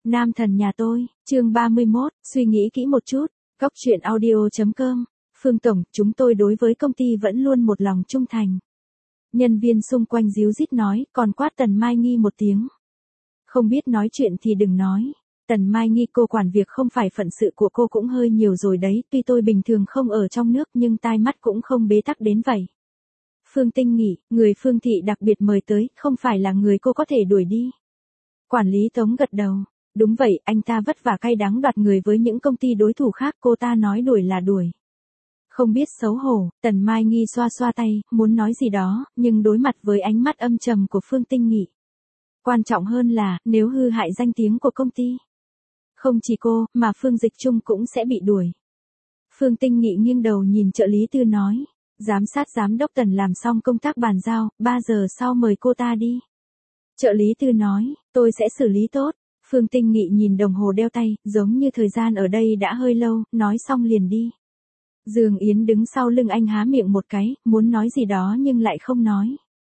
Nam thần nhà tôi, chương 31, suy nghĩ kỹ một chút, góc chuyện audio.com, Phương Tổng, chúng tôi đối với công ty vẫn luôn một lòng trung thành. Nhân viên xung quanh díu dít nói, còn quát Tần Mai Nghi một tiếng. Không biết nói chuyện thì đừng nói. Tần Mai Nghi, cô quản việc không phải phận sự của cô cũng hơi nhiều rồi đấy, tuy tôi bình thường không ở trong nước nhưng tai mắt cũng không bế tắc đến vậy. Phương Tinh Nghị, người Phương Thị đặc biệt mời tới, không phải là người cô có thể đuổi đi. Quản lý Tống gật đầu. Đúng vậy, anh ta vất vả cay đắng đoạt người với những công ty đối thủ khác, cô ta nói đuổi là đuổi. Không biết xấu hổ, Tần Mai Nghi xoa xoa tay, muốn nói gì đó, nhưng đối mặt với ánh mắt âm trầm của Phương Tinh Nghị. Quan trọng hơn là, nếu hư hại danh tiếng của công ty. Không chỉ cô, mà Phương Dịch Trung cũng sẽ bị đuổi. Phương Tinh Nghị nghiêng đầu nhìn trợ lý Tư nói. Giám sát giám đốc Tần làm xong công tác bàn giao, 3 giờ sau mời cô ta đi. Trợ lý Tư nói, tôi sẽ xử lý tốt. Phương Tinh Nghị nhìn đồng hồ đeo tay, giống như thời gian ở đây đã hơi lâu, nói xong liền đi. Dương Yến đứng sau lưng anh há miệng một cái, muốn nói gì đó nhưng lại không nói.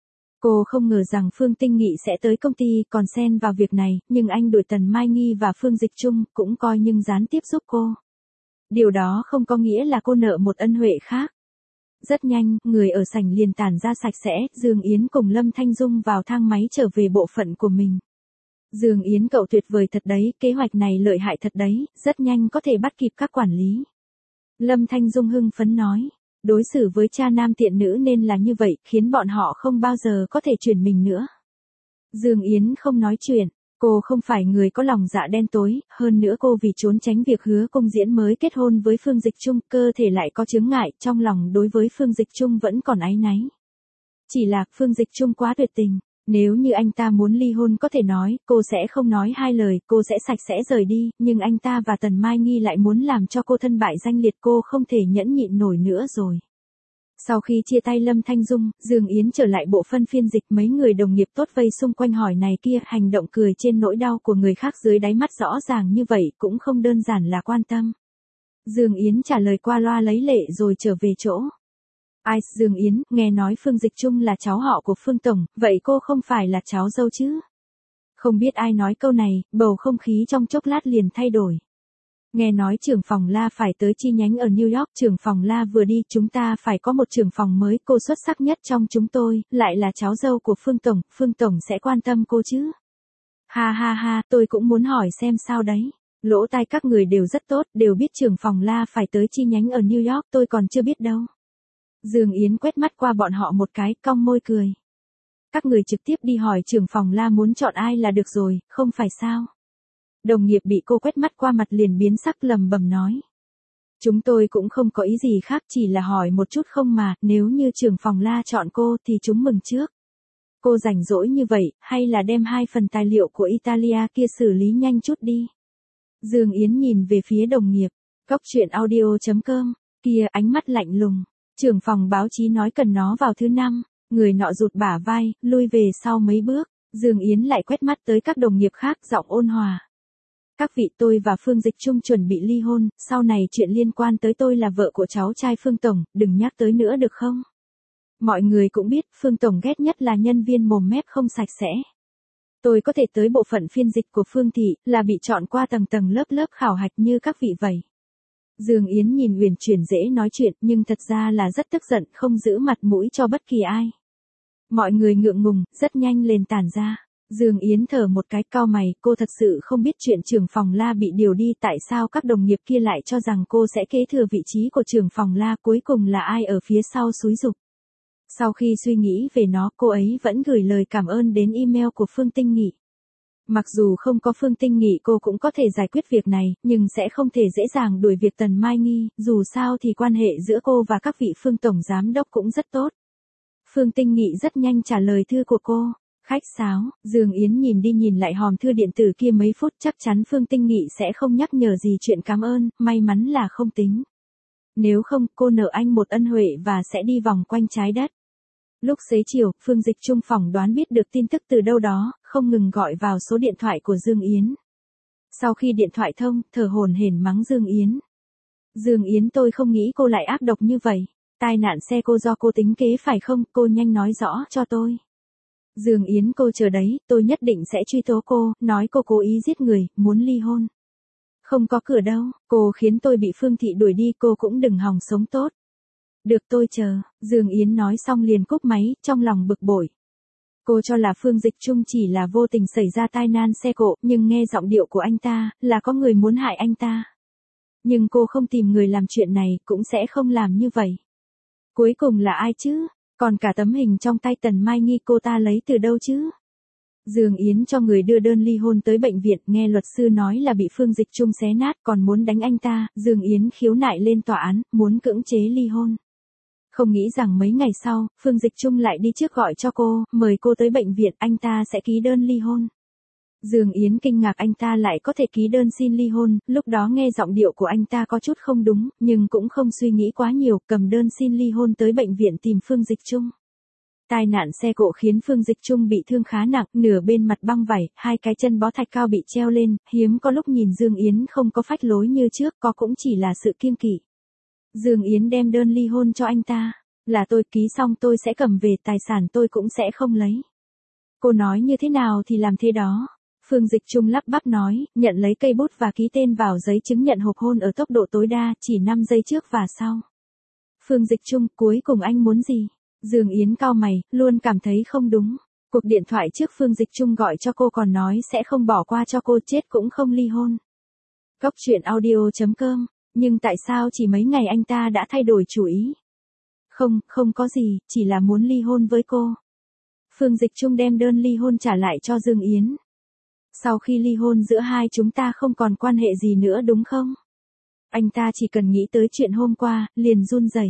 Cô không ngờ rằng Phương Tinh Nghị sẽ tới công ty còn xen vào việc này, nhưng anh đuổi Tần Mai Nghi và Phương Dịch Trung cũng coi nhưng gián tiếp giúp cô. Điều đó không có nghĩa là cô nợ một ân huệ khác. Rất nhanh, người ở sảnh liền tản ra sạch sẽ, Dương Yến cùng Lâm Thanh Dung vào thang máy trở về bộ phận của mình. Dương Yến, cậu tuyệt vời thật đấy, kế hoạch này lợi hại thật đấy, rất nhanh có thể bắt kịp các quản lý. Lâm Thanh Dung hưng phấn nói, đối xử với cha nam tiện nữ nên là như vậy, khiến bọn họ không bao giờ có thể chuyển mình nữa. Dương Yến không nói chuyện, cô không phải người có lòng dạ đen tối, hơn nữa cô vì trốn tránh việc hứa cung diễn mới kết hôn với Phương Dịch Trung, cơ thể lại có chướng ngại, trong lòng đối với Phương Dịch Trung vẫn còn áy náy. Chỉ là Phương Dịch Trung quá tuyệt tình. Nếu như anh ta muốn ly hôn có thể nói, cô sẽ không nói hai lời, cô sẽ sạch sẽ rời đi, nhưng anh ta và Tần Mai Nghi lại muốn làm cho cô thân bại danh liệt, cô không thể nhẫn nhịn nổi nữa rồi. Sau khi chia tay Lâm Thanh Dung, Dương Yến trở lại bộ phân phiên dịch, mấy người đồng nghiệp tốt vây xung quanh hỏi này kia, hành động cười trên nỗi đau của người khác dưới đáy mắt rõ ràng như vậy cũng không đơn giản là quan tâm. Dương Yến trả lời qua loa lấy lệ rồi trở về chỗ. Ai, Dương Yến, nghe nói Phương Dịch Trung là cháu họ của Phương Tổng, vậy cô không phải là cháu dâu chứ? Không biết ai nói câu này, bầu không khí trong chốc lát liền thay đổi. Nghe nói trưởng phòng La phải tới chi nhánh ở New York, trưởng phòng La vừa đi, chúng ta phải có một trưởng phòng mới, cô xuất sắc nhất trong chúng tôi, lại là cháu dâu của Phương Tổng sẽ quan tâm cô chứ? Ha ha ha, tôi cũng muốn hỏi xem sao đấy. Lỗ tai các người đều rất tốt, đều biết trưởng phòng La phải tới chi nhánh ở New York, tôi còn chưa biết đâu. Dương Yến quét mắt qua bọn họ một cái, cong môi cười. Các người trực tiếp đi hỏi trưởng phòng La muốn chọn ai là được rồi, không phải sao? Đồng nghiệp bị cô quét mắt qua mặt liền biến sắc, lầm bầm nói. Chúng tôi cũng không có ý gì khác, chỉ là hỏi một chút không mà, nếu như trưởng phòng La chọn cô thì chúng mừng trước. Cô rảnh rỗi như vậy, hay là đem 2 phần tài liệu của Italia kia xử lý nhanh chút đi. Dương Yến nhìn về phía đồng nghiệp, góc chuyện audio.com, kia ánh mắt lạnh lùng. Trưởng phòng báo chí nói cần nó vào thứ 5, người nọ rụt bả vai, lui về sau mấy bước, Dương Yến lại quét mắt tới các đồng nghiệp khác, giọng ôn hòa. Các vị, tôi và Phương Dịch Trung chuẩn bị ly hôn, sau này chuyện liên quan tới tôi là vợ của cháu trai Phương Tổng, đừng nhắc tới nữa được không? Mọi người cũng biết, Phương Tổng ghét nhất là nhân viên mồm mép không sạch sẽ. Tôi có thể tới bộ phận phiên dịch của Phương Thị, là bị chọn qua tầng tầng lớp lớp khảo hạch như các vị vậy. Dương Yến nhìn uyển chuyển dễ nói chuyện, nhưng thật ra là rất tức giận, không giữ mặt mũi cho bất kỳ ai. Mọi người ngượng ngùng, rất nhanh lên tản ra. Dương Yến thở một cái, cau mày, cô thật sự không biết chuyện trưởng phòng La bị điều đi, tại sao các đồng nghiệp kia lại cho rằng cô sẽ kế thừa vị trí của trưởng phòng La, cuối cùng là ai ở phía sau xúi giục. Sau khi suy nghĩ về nó, cô ấy vẫn gửi lời cảm ơn đến email của Phương Tinh Nghị. Mặc dù không có Phương Tinh Nghị cô cũng có thể giải quyết việc này, nhưng sẽ không thể dễ dàng đuổi việc Tần Mai Nghi, dù sao thì quan hệ giữa cô và các vị Phương Tổng Giám đốc cũng rất tốt. Phương Tinh Nghị rất nhanh trả lời thư của cô. Khách sáo, Dương Yến nhìn đi nhìn lại hòm thư điện tử kia mấy phút, chắc chắn Phương Tinh Nghị sẽ không nhắc nhở gì chuyện cảm ơn, may mắn là không tính. Nếu không, cô nợ anh một ân huệ và sẽ đi vòng quanh trái đất. Lúc xế chiều, Phương Dịch Trung phỏng đoán biết được tin tức từ đâu đó, không ngừng gọi vào số điện thoại của Dương Yến. Sau khi điện thoại thông, thở hổn hển mắng Dương Yến. Dương Yến, tôi không nghĩ cô lại ác độc như vậy. Tai nạn xe cô do cô tính kế phải không, cô nhanh nói rõ cho tôi. Dương Yến cô chờ đấy, tôi nhất định sẽ truy tố cô, nói cô cố ý giết người, muốn ly hôn. Không có cửa đâu, cô khiến tôi bị Phương Thị đuổi đi, cô cũng đừng hòng sống tốt. Được tôi chờ, Dương Yến nói xong liền cúp máy, trong lòng bực bội. Cô cho là Phương Dịch Trung chỉ là vô tình xảy ra tai nạn xe cộ, nhưng nghe giọng điệu của anh ta, là có người muốn hại anh ta. Nhưng cô không tìm người làm chuyện này, cũng sẽ không làm như vậy. Cuối cùng là ai chứ? Còn cả tấm hình trong tay Tần Mai Nghi cô ta lấy từ đâu chứ? Dương Yến cho người đưa đơn ly hôn tới bệnh viện, nghe luật sư nói là bị Phương Dịch Trung xé nát, còn muốn đánh anh ta, Dương Yến khiếu nại lên tòa án, muốn cưỡng chế ly hôn. Không nghĩ rằng mấy ngày sau, Phương Dịch Trung lại đi trước gọi cho cô, mời cô tới bệnh viện, anh ta sẽ ký đơn ly hôn. Dương Yến kinh ngạc anh ta lại có thể ký đơn xin ly hôn, lúc đó nghe giọng điệu của anh ta có chút không đúng, nhưng cũng không suy nghĩ quá nhiều, cầm đơn xin ly hôn tới bệnh viện tìm Phương Dịch Trung. Tai nạn xe cộ khiến Phương Dịch Trung bị thương khá nặng, nửa bên mặt băng vảy, hai cái chân bó thạch cao bị treo lên, hiếm có lúc nhìn Dương Yến không có phách lối như trước, có cũng chỉ là sự kiêng kỵ. Dương Yến đem đơn ly hôn cho anh ta, là tôi ký xong tôi sẽ cầm về, tài sản tôi cũng sẽ không lấy. Cô nói như thế nào thì làm thế đó. Phương Dịch Trung lắp bắp nói, nhận lấy cây bút và ký tên vào giấy chứng nhận hộp hôn ở tốc độ tối đa, chỉ 5 giây trước và sau. Phương Dịch Trung, cuối cùng anh muốn gì? Dương Yến cau mày, luôn cảm thấy không đúng. Cuộc điện thoại trước Phương Dịch Trung gọi cho cô còn nói sẽ không bỏ qua cho cô, chết cũng không ly hôn. Cốc truyện audio.com, nhưng tại sao chỉ mấy ngày anh ta đã thay đổi chủ ý? Không có gì, chỉ là muốn ly hôn với cô. Phương Dịch Trung đem đơn ly hôn trả lại cho Dương Yến. Sau khi ly hôn giữa hai chúng ta không còn quan hệ gì nữa đúng không? Anh ta chỉ cần nghĩ tới chuyện hôm qua, liền run rẩy.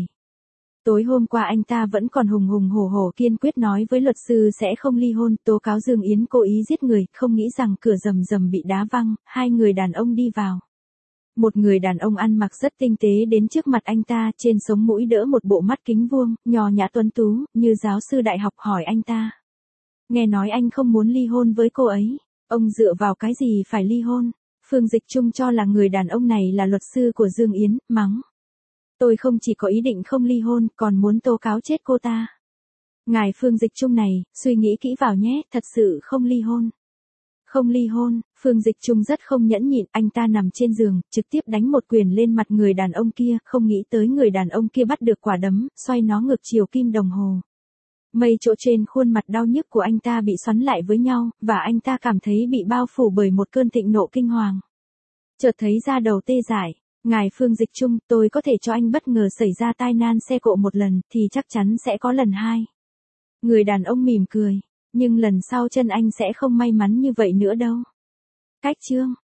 Tối hôm qua anh ta vẫn còn hùng hùng hổ hổ kiên quyết nói với luật sư sẽ không ly hôn, tố cáo Dương Yến cố ý giết người, không nghĩ rằng cửa rầm rầm bị đá văng, hai người đàn ông đi vào. Một người đàn ông ăn mặc rất tinh tế đến trước mặt anh ta, trên sống mũi đỡ một bộ mắt kính vuông, nho nhã tuấn tú, như giáo sư đại học, hỏi anh ta. Nghe nói anh không muốn ly hôn với cô ấy, ông dựa vào cái gì phải ly hôn? Phương Dịch Trung cho là người đàn ông này là luật sư của Dương Yến, mắng. Tôi không chỉ có ý định không ly hôn, còn muốn tố cáo chết cô ta. Ngài Phương Dịch Trung này, suy nghĩ kỹ vào nhé, thật sự không ly hôn. Không ly hôn, Phương Dịch Trung rất không nhẫn nhịn, anh ta nằm trên giường, trực tiếp đánh một quyền lên mặt người đàn ông kia, không nghĩ tới người đàn ông kia bắt được quả đấm, xoay nó ngược chiều kim đồng hồ. Mây chỗ trên khuôn mặt đau nhức của anh ta bị xoắn lại với nhau, và anh ta cảm thấy bị bao phủ bởi một cơn thịnh nộ kinh hoàng. Chợt thấy da đầu tê dại. Ngài Phương Dịch Trung, tôi có thể cho anh bất ngờ xảy ra tai nạn xe cộ một lần, thì chắc chắn sẽ có lần hai. Người đàn ông mỉm cười, nhưng lần sau chân anh sẽ không may mắn như vậy nữa đâu. Cách chương